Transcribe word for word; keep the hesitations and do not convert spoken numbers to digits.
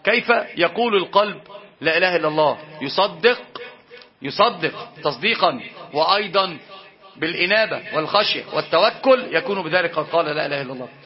كيف يقول القلب لا إله إلا الله؟ يصدق يصدق تصديقا، وأيضا بالإنابة والخشية والتوكل يكون بذلك قد قال لا إله إلا الله.